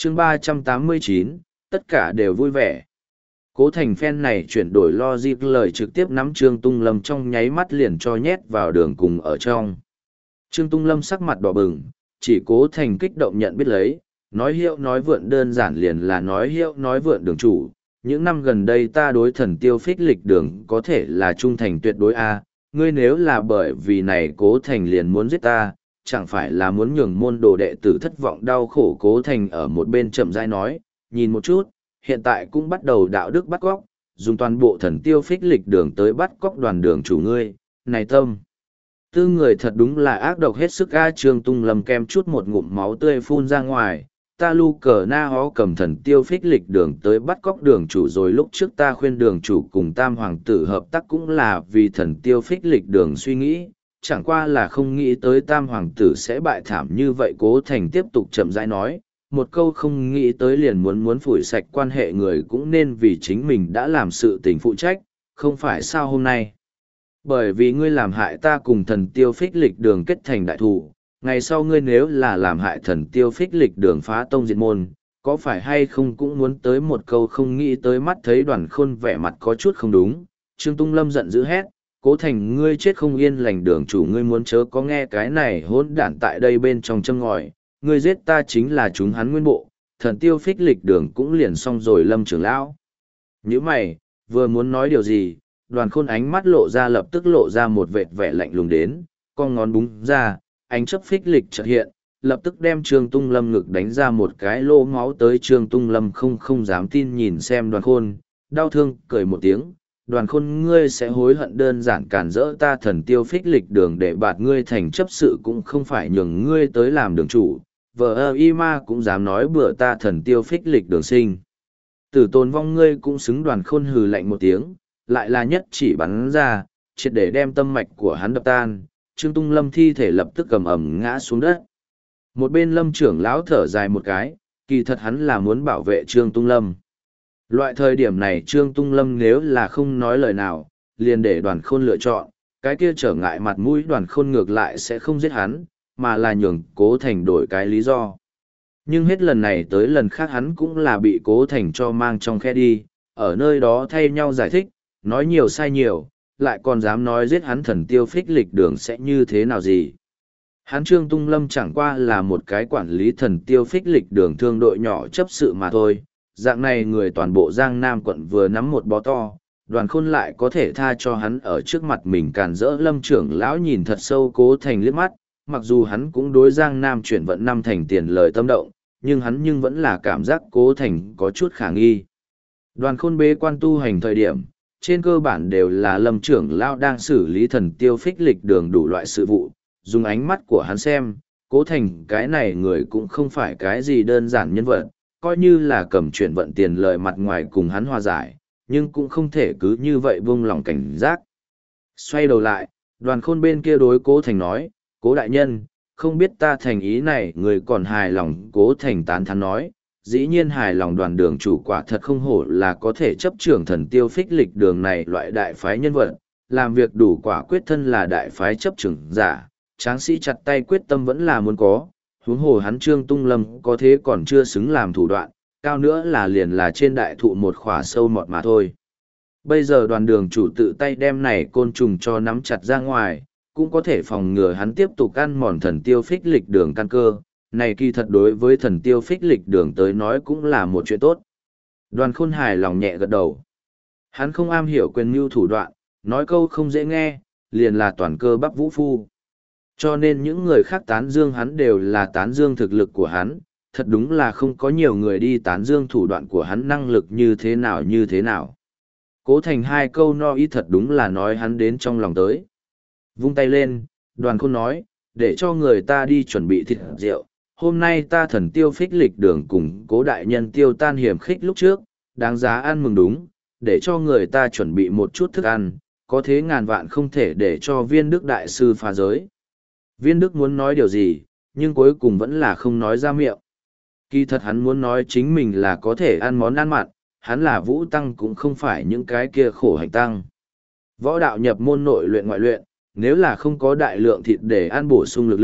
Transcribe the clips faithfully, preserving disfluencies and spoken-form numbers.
chương ba trăm tám mươi chín, tất cả đều vui vẻ. Cố Thành phen này chuyển đổi logic lời trực tiếp nắm Trương Tung Lâm trong nháy mắt liền cho nhét vào đường cùng ở trong. Trương Tung Lâm sắc mặt đỏ bừng, chỉ Cố Thành kích động nhận biết lấy, nói hiệu nói vượn đơn giản liền là nói hiệu nói vượn đường chủ. Những năm gần đây ta đối thần tiêu phích lịch đường có thể là trung thành tuyệt đối a, ngươi nếu là bởi vì này Cố Thành liền muốn giết ta, chẳng phải là muốn nhường môn đồ đệ tử thất vọng đau khổ. Cố Thành ở một bên chậm rãi nói, nhìn một chút, hiện tại cũng bắt đầu đạo đức bắt cóc, dùng toàn bộ thần tiêu phích lịch đường tới bắt cóc đoàn đường chủ ngươi, này tâm. Tư người thật đúng là ác độc hết sức a. Trương Tung Lâm kem chút một ngụm máu tươi phun ra ngoài, ta lu cờ na hó cầm thần tiêu phích lịch đường tới bắt cóc đường chủ rồi, lúc trước ta khuyên đường chủ cùng tam hoàng tử hợp tác cũng là vì thần tiêu phích lịch đường suy nghĩ, chẳng qua là không nghĩ tới tam hoàng tử sẽ bại thảm như vậy. Cố Thành tiếp tục chậm rãi nói, một câu không nghĩ tới liền muốn muốn phủi sạch quan hệ người cũng nên vì chính mình đã làm sự tình phụ trách, không phải sao hôm nay. Bởi vì ngươi làm hại ta cùng thần tiêu phích lịch đường kết thành đại thù, ngày sau ngươi nếu là làm hại thần tiêu phích lịch đường phá tông diệt môn, có phải hay không cũng muốn tới một câu không nghĩ tới. Mắt thấy Đoàn Khôn vẻ mặt có chút không đúng, Trương Tung Lâm giận dữ hét, Cố Thành ngươi chết không yên lành, đường chủ ngươi muốn chớ có nghe cái này hỗn đản tại đây bên trong châm ngòi, ngươi giết ta chính là chúng hắn nguyên bộ, thần tiêu phích lịch đường cũng liền xong rồi. Lâm trưởng lão nhíu mày, vừa muốn nói điều gì, Đoàn Khôn ánh mắt lộ ra lập tức lộ ra một vệt vẻ lạnh lùng đến, con ngón búng ra, ánh chấp phích lịch chợt hiện, lập tức đem Trương Tung Lâm ngực đánh ra một cái lỗ máu tới. Trương Tung Lâm không không dám tin nhìn xem Đoàn Khôn, đau thương cười một tiếng, Đoàn Khôn ngươi sẽ hối hận, đơn giản cản rỡ ta thần tiêu phích lịch đường để bạt ngươi thành chấp sự cũng không phải nhường ngươi tới làm đường chủ, vợ ơ y ma cũng dám nói bữa ta thần tiêu phích lịch đường sinh tử tồn vong, ngươi cũng xứng. Đoàn Khôn hừ lạnh một tiếng, lại là nhất chỉ bắn ra, triệt để đem tâm mạch của hắn đập tan. Trương Tung Lâm thi thể lập tức cầm ẩm ngã xuống đất. Một bên Lâm trưởng lão thở dài một cái, kỳ thật hắn là muốn bảo vệ Trương Tung Lâm. Loại thời điểm này Trương Tung Lâm nếu là không nói lời nào, liền để Đoàn Khôn lựa chọn, cái kia trở ngại mặt mũi Đoàn Khôn ngược lại sẽ không giết hắn, mà là nhường Cố Thành đổi cái lý do. Nhưng hết lần này tới lần khác hắn cũng là bị Cố Thành cho mang trong khe đi, ở nơi đó thay nhau giải thích, nói nhiều sai nhiều, lại còn dám nói giết hắn thần tiêu phích lịch đường sẽ như thế nào gì. Hắn Trương Tung Lâm chẳng qua là một cái quản lý thần tiêu phích lịch đường thương đội nhỏ chấp sự mà thôi, dạng này người toàn bộ Giang Nam quận vừa nắm một bó to, Đoàn Khôn lại có thể tha cho hắn ở trước mặt mình càn rỡ. Lâm trưởng lão nhìn thật sâu Cố Thành liếc mắt, mặc dù hắn cũng đối Giang Nam chuyển vận năm thành tiền lời tâm động, nhưng hắn nhưng vẫn là cảm giác Cố Thành có chút khả nghi. Đoàn Khôn bế quan tu hành thời điểm, trên cơ bản đều là Lâm trưởng lão đang xử lý thần tiêu phích lịch đường đủ loại sự vụ, dùng ánh mắt của hắn xem, Cố Thành cái này người cũng không phải cái gì đơn giản nhân vật, coi như là cầm chuyển vận tiền lời mặt ngoài cùng hắn hòa giải, nhưng cũng không thể cứ như vậy buông lỏng cảnh giác. Xoay đầu lại, Đoàn Khôn bên kia đối Cố Thành nói, Cố đại nhân, không biết ta thành ý này người còn hài lòng. Cố Thành tán thán nói, dĩ nhiên hài lòng, Đoàn đường chủ quả thật không hổ là có thể chấp trưởng thần tiêu phích lịch đường này loại đại phái nhân vật, làm việc đủ quả quyết, thân là đại phái chấp trưởng giả, tráng sĩ chặt tay quyết tâm vẫn là muốn có, huống hồ hắn Trương Tung Lâm có thế còn chưa xứng làm thủ đoạn, cao nữa là liền là trên đại thụ một khỏa sâu mọt mà thôi. Bây giờ Đoàn đường chủ tự tay đem này côn trùng cho nắm chặt ra ngoài, cũng có thể phòng ngừa hắn tiếp tục ăn mòn thần tiêu phích lịch đường căn cơ, này kỳ thật đối với thần tiêu phích lịch đường tới nói cũng là một chuyện tốt. Đoàn Khôn hài lòng nhẹ gật đầu. Hắn không am hiểu quyền mưu thủ đoạn, nói câu không dễ nghe, liền là toàn cơ bắp vũ phu. Cho nên những người khác tán dương hắn đều là tán dương thực lực của hắn, thật đúng là không có nhiều người đi tán dương thủ đoạn của hắn năng lực như thế nào như thế nào. Cố Thành hai câu no ý thật đúng là nói hắn đến trong lòng tới. Vung tay lên, Đoàn Khôn nói, để cho người ta đi chuẩn bị thịt rượu. Hôm nay ta thần tiêu phích lịch đường cùng Cố đại nhân tiêu tan hiểm khích lúc trước, đáng giá ăn mừng đúng, để cho người ta chuẩn bị một chút thức ăn, có thế ngàn vạn không thể để cho Viên Đức đại sư phá giới. Viên Đức muốn nói điều gì, nhưng cuối cùng vẫn là không nói ra miệng. Kỳ thật hắn muốn nói chính mình là có thể ăn món ăn mặn, hắn là vũ tăng cũng không phải những cái kia khổ hạnh tăng. Võ đạo nhập môn nội luyện ngoại luyện, nếu là không có đại lượng thịt để ăn bổ sung lực lượng,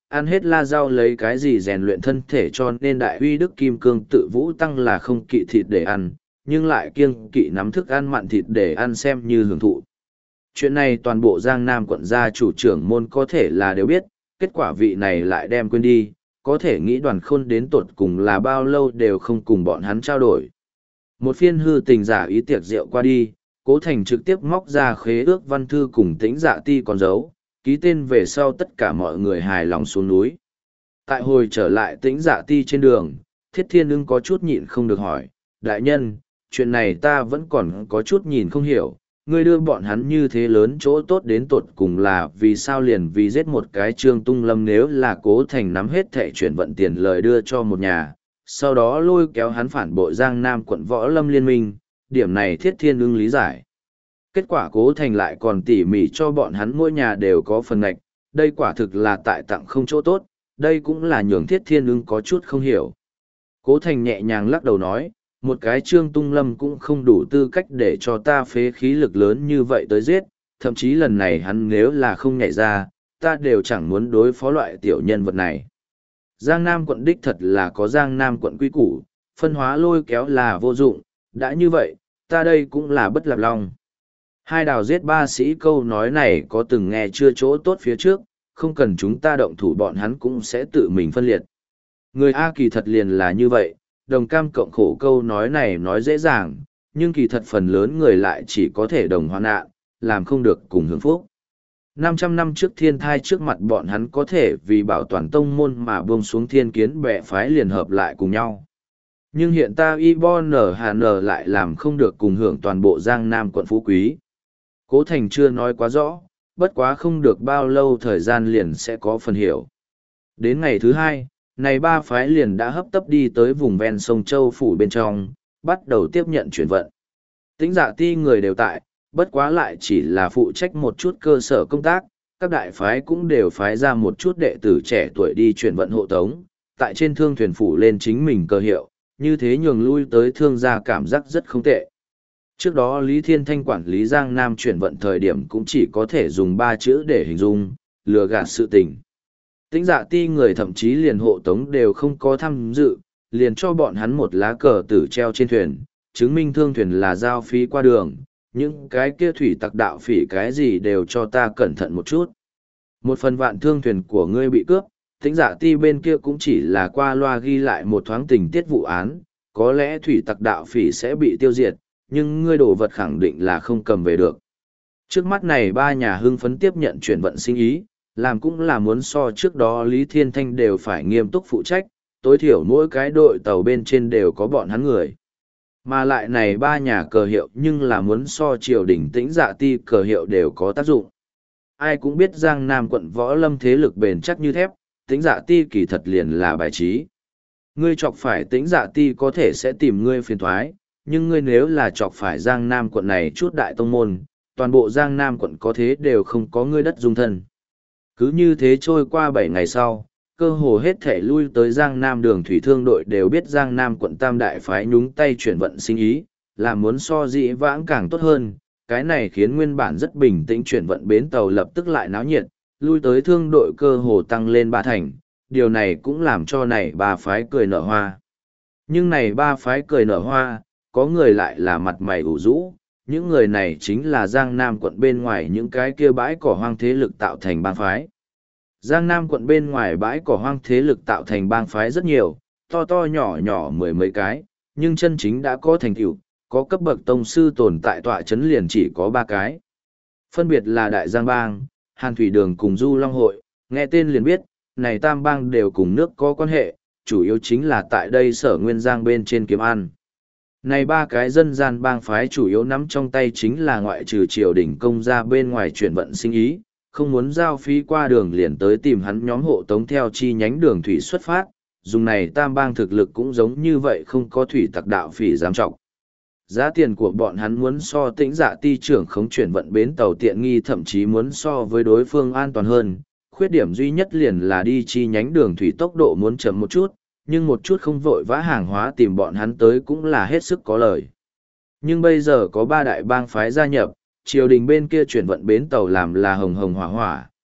ăn hết la rau lấy cái gì rèn luyện thân thể cho nên đại uy đức kim cương tự vũ tăng là không kỵ thịt để ăn, nhưng lại kiêng kỵ nắm thức ăn mặn thịt để ăn xem như hưởng thụ. Chuyện này toàn bộ Giang Nam quận gia chủ trưởng môn có thể là đều biết, kết quả vị này lại đem quên đi, có thể nghĩ Đoàn Khôn đến tột cùng là bao lâu đều không cùng bọn hắn trao đổi. Một phiên hư tình giả ý tiệc rượu qua đi, Cố Thành trực tiếp móc ra khế ước văn thư cùng Tĩnh Dạ Ti còn giấu, ký tên về sau tất cả mọi người hài lòng xuống núi. Tại hồi trở lại Tĩnh Dạ Ti trên đường, Thiết Thiên Ưng có chút nhịn không được hỏi, đại nhân, chuyện này ta vẫn còn có chút nhìn không hiểu, ngươi đưa bọn hắn như thế lớn chỗ tốt đến tột cùng là vì sao liền vì giết một cái Trương Tung Lâm, nếu là Cố Thành nắm hết thẻ chuyển vận tiền lời đưa cho một nhà, sau đó lôi kéo hắn phản bội Giang Nam quận Võ Lâm Liên minh, điểm này Thiết Thiên Ưng lý giải. Kết quả Cố Thành lại còn tỉ mỉ cho bọn hắn mỗi nhà đều có phần ngạch, đây quả thực là tại tặng không chỗ tốt, đây cũng là nhường Thiết Thiên Ưng có chút không hiểu. Cố Thành nhẹ nhàng lắc đầu nói, một cái Trương Tung Lâm cũng không đủ tư cách để cho ta phế khí lực lớn như vậy tới giết, thậm chí lần này hắn nếu là không nhảy ra, ta đều chẳng muốn đối phó loại tiểu nhân vật này. Giang Nam quận đích thật là có Giang Nam quận quy củ, phân hóa lôi kéo là vô dụng, đã như vậy, ta đây cũng là bất lập lòng. Hai đào giết ba sĩ câu nói này có từng nghe chưa chỗ tốt phía trước, không cần chúng ta động thủ bọn hắn cũng sẽ tự mình phân liệt. Người A kỳ thật liền là như vậy, đồng cam cộng khổ câu nói này nói dễ dàng, nhưng kỳ thật phần lớn người lại chỉ có thể đồng hoạn nạn, làm không được cùng hưởng phúc. năm trăm năm trước thiên thai trước mặt bọn hắn có thể vì bảo toàn tông môn mà buông xuống thiên kiến bè phái liền hợp lại cùng nhau. Nhưng hiện ta y bo nở hà nở lại làm không được cùng hưởng toàn bộ Giang Nam quận phú quý. Cố Thành chưa nói quá rõ, bất quá không được bao lâu thời gian liền sẽ có phần hiểu. Đến ngày thứ hai, này ba phái liền đã hấp tấp đi tới vùng ven sông Châu Phủ bên trong, bắt đầu tiếp nhận chuyển vận. Tĩnh Dạ Ti người đều tại, bất quá lại chỉ là phụ trách một chút cơ sở công tác, các đại phái cũng đều phái ra một chút đệ tử trẻ tuổi đi chuyển vận hộ tống, tại trên thương thuyền phủ lên chính mình cơ hiệu, như thế nhường lui tới thương gia cảm giác rất không tệ. Trước đó Lý Thiên Thanh quản lý Giang Nam chuyển vận thời điểm cũng chỉ có thể dùng ba chữ để hình dung, lừa gạt sự tình. Tĩnh Dạ Ti người thậm chí liền hộ tống đều không có tham dự, liền cho bọn hắn một lá cờ tử treo trên thuyền, chứng minh thương thuyền là giao phí qua đường, những cái kia thủy tặc đạo phỉ cái gì đều cho ta cẩn thận một chút. Một phần vạn thương thuyền của ngươi bị cướp, Tĩnh Dạ Ti bên kia cũng chỉ là qua loa ghi lại một thoáng tình tiết vụ án, có lẽ thủy tặc đạo phỉ sẽ bị tiêu diệt, nhưng ngươi đồ vật khẳng định là không cầm về được. Trước mắt này ba nhà hưng phấn tiếp nhận chuyển vận sinh ý, làm cũng là muốn so trước đó Lý Thiên Thanh đều phải nghiêm túc phụ trách, tối thiểu mỗi cái đội tàu bên trên đều có bọn hắn người. Mà lại này ba nhà cờ hiệu nhưng là muốn so triều đình Tĩnh Dạ Ti cờ hiệu đều có tác dụng. Ai cũng biết Giang Nam quận Võ Lâm thế lực bền chắc như thép, Tĩnh Dạ Ti kỳ thật liền là bài trí. Ngươi chọc phải Tĩnh Dạ Ti có thể sẽ tìm ngươi phiền thoái, nhưng ngươi nếu là chọc phải Giang Nam quận này chút đại tông môn, toàn bộ Giang Nam quận có thế đều không có ngươi đất dung thân. Cứ như thế trôi qua bảy ngày sau, cơ hồ hết thể lui tới Giang Nam đường thủy thương đội đều biết Giang Nam quận Tam Đại phái nhúng tay chuyển vận sinh ý, là muốn so dĩ vãng càng tốt hơn. Cái này khiến nguyên bản rất bình tĩnh chuyển vận bến tàu lập tức lại náo nhiệt, lui tới thương đội cơ hồ tăng lên ba thành, điều này cũng làm cho này ba phái cười nở hoa. Nhưng này ba phái cười nở hoa, có người lại là mặt mày ủ rũ, những người này chính là Giang Nam quận bên ngoài những cái kia bãi cỏ hoang thế lực tạo thành bang phái. Giang Nam quận bên ngoài bãi cỏ hoang thế lực tạo thành bang phái rất nhiều, to to nhỏ nhỏ mười mấy cái, nhưng chân chính đã có thành tựu, có cấp bậc tông sư tồn tại tọa chấn liền chỉ có ba cái. Phân biệt là Đại Giang Bang, Hàn Thủy Đường cùng Du Long Hội, nghe tên liền biết, này tam bang đều cùng nước có quan hệ, chủ yếu chính là tại đây Sở Nguyên Giang bên trên kiếm ăn. Này ba cái dân gian bang phái chủ yếu nắm trong tay chính là ngoại trừ triều đình công ra bên ngoài chuyển vận sinh ý, không muốn giao phí qua đường liền tới tìm hắn nhóm hộ tống theo chi nhánh đường thủy xuất phát, dùng này tam bang thực lực cũng giống như vậy không có thủy tặc đạo phỉ dám trọng. Giá tiền của bọn hắn muốn so Tĩnh Dạ Ti trưởng khống chuyển vận bến tàu tiện nghi thậm chí muốn so với đối phương an toàn hơn, khuyết điểm duy nhất liền là đi chi nhánh đường thủy tốc độ muốn chậm một chút, nhưng một chút không vội vã hàng hóa tìm bọn hắn tới cũng là hết sức có lời. Nhưng bây giờ có ba đại bang phái gia nhập, triều đình bên kia chuyển vận bến tàu làm là hồng hồng hỏa hỏa,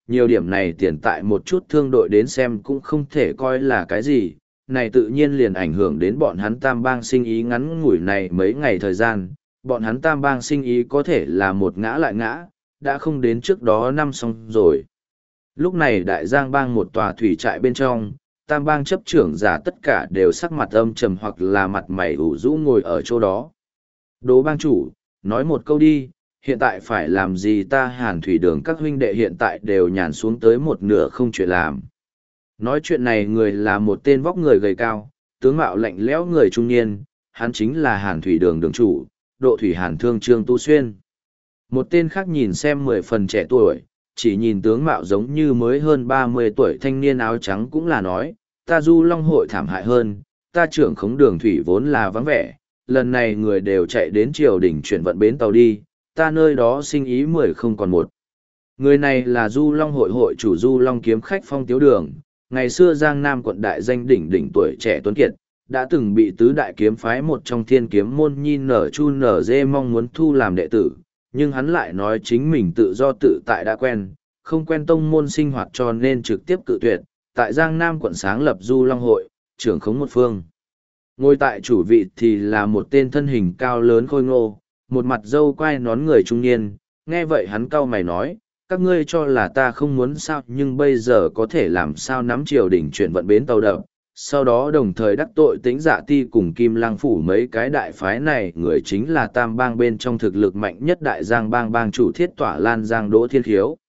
nhiều điểm này tiền tại một chút thương đội đến xem cũng không thể coi là cái gì, này tự nhiên liền ảnh hưởng đến bọn hắn tam bang sinh ý ngắn ngủi này mấy ngày thời gian, bọn hắn tam bang sinh ý có thể là một ngã lại ngã, đã không đến trước đó năm xong rồi. Lúc này đại giang bang một tòa thủy trại bên trong, tam bang chấp trưởng giả tất cả đều sắc mặt âm trầm hoặc là mặt mày ủ rũ ngồi ở chỗ đó. Đố bang chủ, nói một câu đi, hiện tại phải làm gì ta Hàn Thủy Đường các huynh đệ hiện tại đều nhàn xuống tới một nửa không chuyện làm. Nói chuyện này người là một tên vóc người gầy cao, tướng mạo lạnh lẽo người trung niên, hắn chính là Hàn Thủy Đường đường chủ, Độ Thủy Hàn Thương Trương Tu Xuyên. Một tên khác nhìn xem mười phần trẻ tuổi, chỉ nhìn tướng mạo giống như mới hơn ba mươi tuổi thanh niên áo trắng cũng là nói, ta du long hội thảm hại hơn, ta trưởng khống đường thủy vốn là vắng vẻ, lần này người đều chạy đến triều đình chuyển vận bến tàu đi, ta nơi đó sinh ý mười không còn một. Người này là du long hội hội chủ du long kiếm khách Phong Tiếu Đường, ngày xưa Giang Nam quận đại danh đỉnh đỉnh tuổi trẻ tuấn kiệt, đã từng bị tứ đại kiếm phái một trong thiên kiếm môn nhi nở chu nở dê mong muốn thu làm đệ tử, nhưng hắn lại nói chính mình tự do tự tại đã quen, không quen tông môn sinh hoạt cho nên trực tiếp cự tuyệt, tại Giang Nam quận sáng lập du long hội, trưởng khống một phương. Ngồi tại chủ vị thì là một tên thân hình cao lớn khôi ngô, một mặt râu quai nón người trung niên, nghe vậy hắn cau mày nói, các ngươi cho là ta không muốn sao nhưng bây giờ có thể làm sao nắm triều đình chuyển vận bến tàu đập, sau đó đồng thời đắc tội tính dạ ti cùng kim lang phủ mấy cái đại phái này người chính là tam bang bên trong thực lực mạnh nhất đại giang bang bang chủ thiết tỏa lan giang đỗ thiên khiếu.